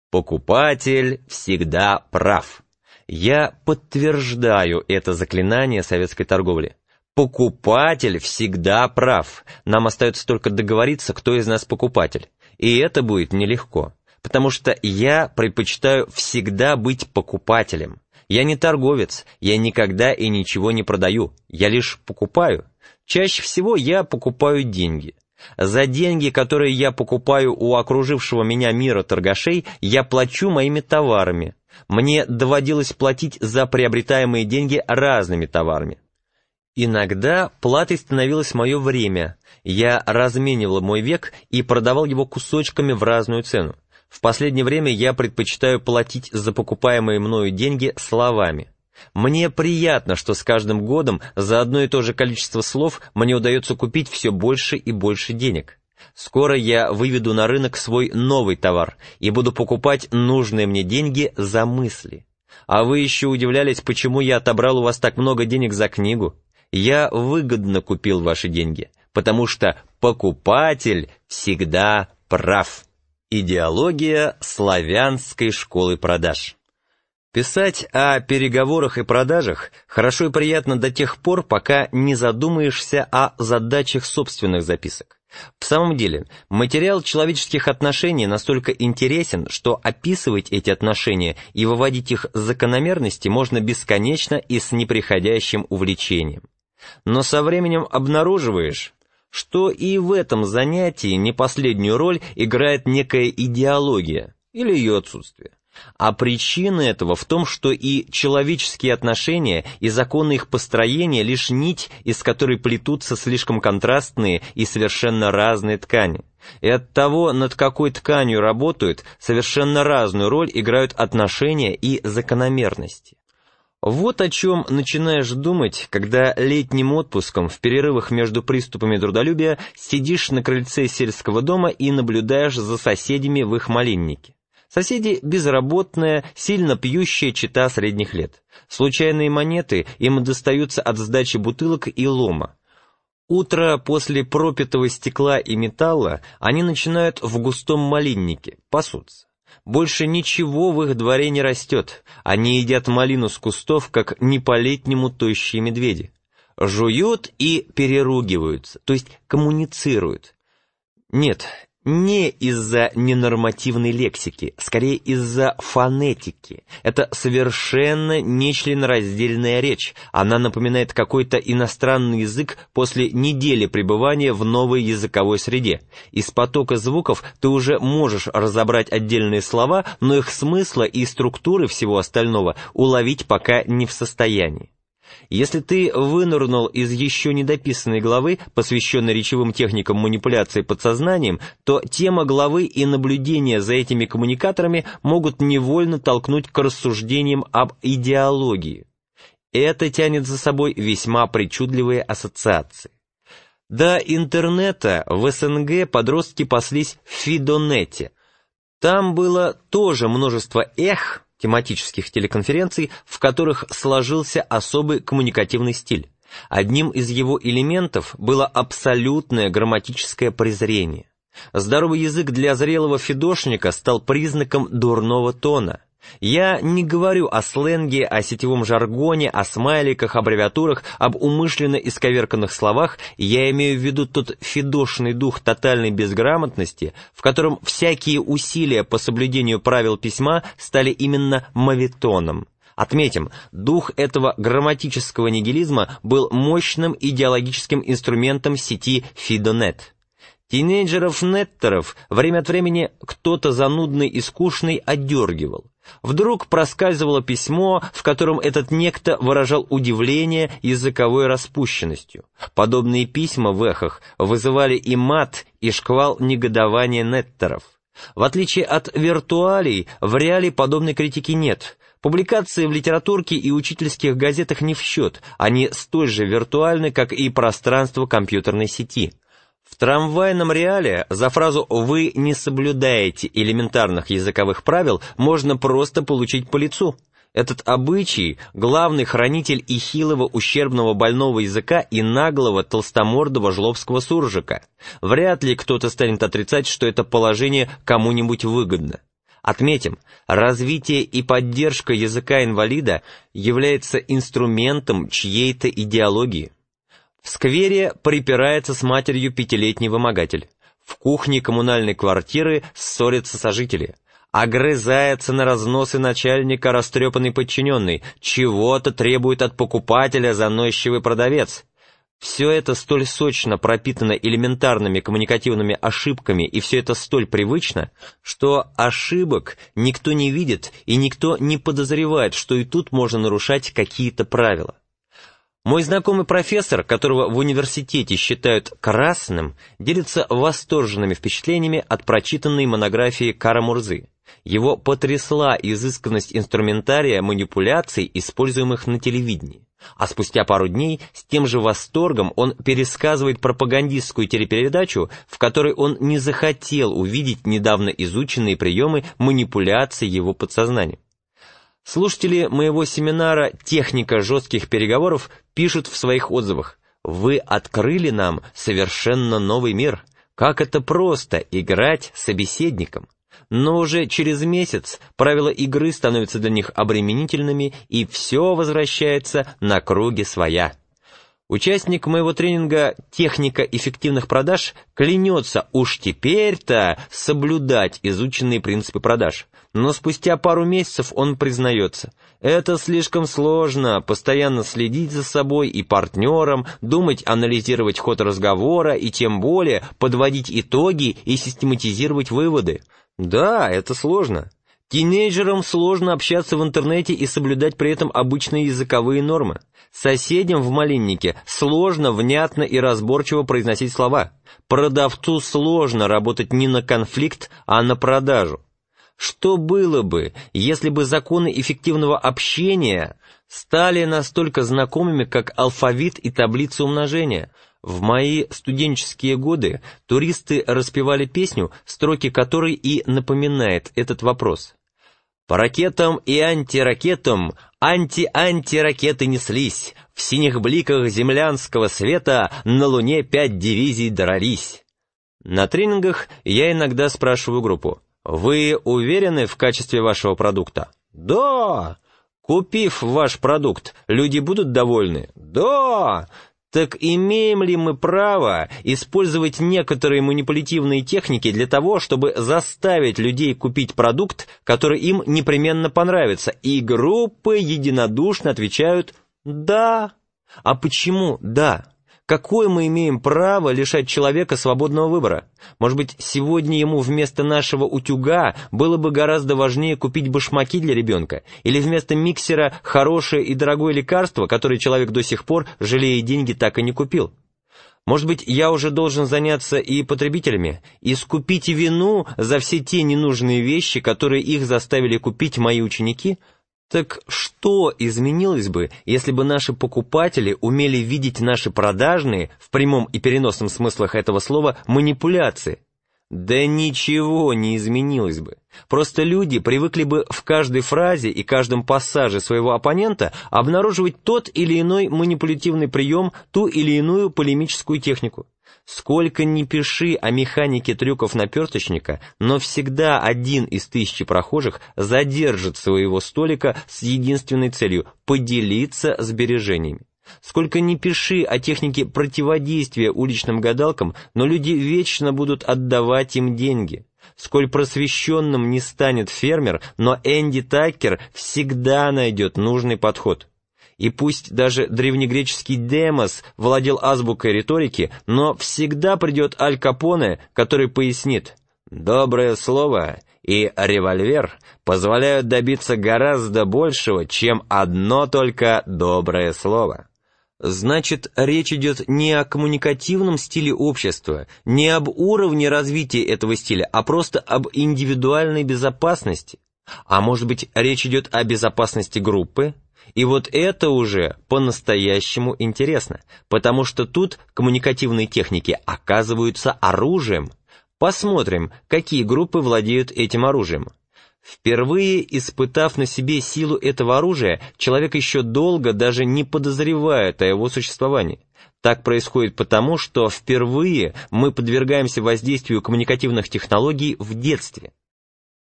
Покупатель всегда прав. Я подтверждаю это заклинание советской торговли. Покупатель всегда прав. Нам остается только договориться, кто из нас покупатель. И это будет нелегко, потому что я предпочитаю всегда быть покупателем. Я не торговец, я никогда и ничего не продаю, я лишь покупаю. Чаще всего я покупаю деньги. За деньги, которые я покупаю у окружившего меня мира торгашей, я плачу моими товарами. Мне доводилось платить за приобретаемые деньги разными товарами. Иногда платой становилось мое время. Я разменивал мой век и продавал его кусочками в разную цену. В последнее время я предпочитаю платить за покупаемые мною деньги словами. Мне приятно, что с каждым годом за одно и то же количество слов мне удается купить все больше и больше денег. Скоро я выведу на рынок свой новый товар и буду покупать нужные мне деньги за мысли. А вы еще удивлялись, почему я отобрал у вас так много денег за книгу? Я выгодно купил ваши деньги, потому что покупатель всегда прав. Идеология славянской школы продаж. Писать о переговорах и продажах хорошо и приятно до тех пор, пока не задумаешься о задачах собственных записок. В самом деле, материал человеческих отношений настолько интересен, что описывать эти отношения и выводить их закономерности можно бесконечно и с неприходящим увлечением. Но со временем обнаруживаешь, что и в этом занятии не последнюю роль играет некая идеология или ее отсутствие. А причина этого в том, что и человеческие отношения, и законы их построения лишь нить, из которой плетутся слишком контрастные и совершенно разные ткани. И оттого, над какой тканью работают, совершенно разную роль играют отношения и закономерности. Вот о чем начинаешь думать, когда летним отпуском в перерывах между приступами трудолюбия сидишь на крыльце сельского дома и наблюдаешь за соседями в их малиннике. Соседи безработная, сильно пьющая чета средних лет. Случайные монеты им достаются от сдачи бутылок и лома. Утро после пропитого стекла и металла они начинают в густом малиннике пасутся. Больше ничего в их дворе не растет, они едят малину с кустов, как не по-летнему тощие медведи. Жуют и переругиваются, то есть коммуницируют. Нет, не из-за ненормативной лексики, скорее из-за фонетики. Это совершенно нечленораздельная речь. Она напоминает какой-то иностранный язык после недели пребывания в новой языковой среде. Из потока звуков ты уже можешь разобрать отдельные слова, но их смысла и структуры всего остального уловить пока не в состоянии. Если ты вынырнул из еще недописанной главы, посвященной речевым техникам манипуляции подсознанием, то тема главы и наблюдения за этими коммуникаторами могут невольно толкнуть к рассуждениям об идеологии. Это тянет за собой весьма причудливые ассоциации. До интернета в СНГ подростки паслись в Фидонете. Там было тоже множество тематических телеконференций, в которых сложился особый коммуникативный стиль. Одним из его элементов было абсолютное грамматическое презрение. Здоровый язык для зрелого фидошника стал признаком дурного тона. Я не говорю о сленге, о сетевом жаргоне, о смайликах, аббревиатурах, об умышленно исковерканных словах, я имею в виду тот фидошный дух тотальной безграмотности, в котором всякие усилия по соблюдению правил письма стали именно моветоном. Отметим, дух этого грамматического нигилизма был мощным идеологическим инструментом сети Фидонет. Тинейджеров-неттеров время от времени кто-то занудный и скучный одергивал. Вдруг проскальзывало письмо, в котором этот некто выражал удивление языковой распущенностью. Подобные письма в эхах вызывали и мат, и шквал негодования неттеров. В отличие от виртуалий, в реале подобной критики нет. Публикации в литературке и учительских газетах не в счет, они столь же виртуальны, как и пространство компьютерной сети. В трамвайном реале за фразу «вы не соблюдаете элементарных языковых правил» можно просто получить по лицу. Этот обычай – главный хранитель и хилого ущербного больного языка и наглого толстомордого жлобского суржика. Вряд ли кто-то станет отрицать, что это положение кому-нибудь выгодно. Отметим, развитие и поддержка языка инвалида является инструментом чьей-то идеологии. В сквере припирается с матерью 5-летний вымогатель. В кухне коммунальной квартиры ссорятся сожители. Огрызается на разносы начальника растрепанный подчиненный, чего-то требует от покупателя заносчивый продавец. Все это столь сочно пропитано элементарными коммуникативными ошибками, и все это столь привычно, что ошибок никто не видит и никто не подозревает, что и тут можно нарушать какие-то правила. Мой знакомый профессор, которого в университете считают красным, делится восторженными впечатлениями от прочитанной монографии Кара-Мурзы. Его потрясла изысканность инструментария манипуляций, используемых на телевидении. А спустя пару дней с тем же восторгом он пересказывает пропагандистскую телепередачу, в которой он не захотел увидеть недавно изученные приемы манипуляции его подсознанием. Слушатели моего семинара «Техника жестких переговоров» пишут в своих отзывах: «Вы открыли нам совершенно новый мир. Как это просто играть с собеседником». Но уже через месяц правила игры становятся для них обременительными, и все возвращается на круги своя. Участник моего тренинга «Техника эффективных продаж» клянется уж теперь-то соблюдать изученные принципы продаж. Но спустя пару месяцев он признается: это слишком сложно, постоянно следить за собой и партнером, думать, анализировать ход разговора и тем более подводить итоги и систематизировать выводы. Да, это сложно. Тинейджерам сложно общаться в интернете и соблюдать при этом обычные языковые нормы. Соседям в малиннике сложно внятно и разборчиво произносить слова. Продавцу сложно работать не на конфликт, а на продажу. Что было бы, если бы законы эффективного общения стали настолько знакомыми, как алфавит и таблица умножения? В мои студенческие годы туристы распевали песню, строки которой и напоминает этот вопрос. По ракетам и антиракетам анти-антиракеты неслись, в синих бликах землянского света на Луне 5 дивизий дрались. На тренингах я иногда спрашиваю группу: «Вы уверены в качестве вашего продукта?» «Да!» «Купив ваш продукт, люди будут довольны?» «Да!» Так имеем ли мы право использовать некоторые манипулятивные техники для того, чтобы заставить людей купить продукт, который им непременно понравится? И группы единодушно отвечают «да». А почему «да»? Какое мы имеем право лишать человека свободного выбора? Может быть, сегодня ему вместо нашего утюга было бы гораздо важнее купить башмаки для ребенка? Или вместо миксера хорошее и дорогое лекарство, которое человек до сих пор, жалея деньги, так и не купил? Может быть, я уже должен заняться и потребителями, искупить вину за все те ненужные вещи, которые их заставили купить мои ученики? Так что изменилось бы, если бы наши покупатели умели видеть наши продажные, в прямом и переносном смыслах этого слова, манипуляции? Да ничего не изменилось бы. Просто люди привыкли бы в каждой фразе и каждом пассаже своего оппонента обнаруживать тот или иной манипулятивный прием, ту или иную полемическую технику. Сколько ни пиши о механике трюков наперточника, но всегда один из 1000 прохожих задержит своего столика с единственной целью – поделиться сбережениями. Сколько ни пиши о технике противодействия уличным гадалкам, но люди вечно будут отдавать им деньги. Сколь просвещенным не станет фермер, но Энди Таккер всегда найдет нужный подход. И пусть даже древнегреческий Демос владел азбукой риторики, но всегда придет Аль Капоне, который пояснит: «Доброе слово и револьвер позволяют добиться гораздо большего, чем одно только доброе слово». Значит, речь идет не о коммуникативном стиле общества, не об уровне развития этого стиля, а просто об индивидуальной безопасности. А может быть, речь идет о безопасности группы? И вот это уже по-настоящему интересно, потому что тут коммуникативные техники оказываются оружием. Посмотрим, какие группы владеют этим оружием. Впервые испытав на себе силу этого оружия, человек еще долго даже не подозревает о его существовании. Так происходит потому, что впервые мы подвергаемся воздействию коммуникативных технологий в детстве.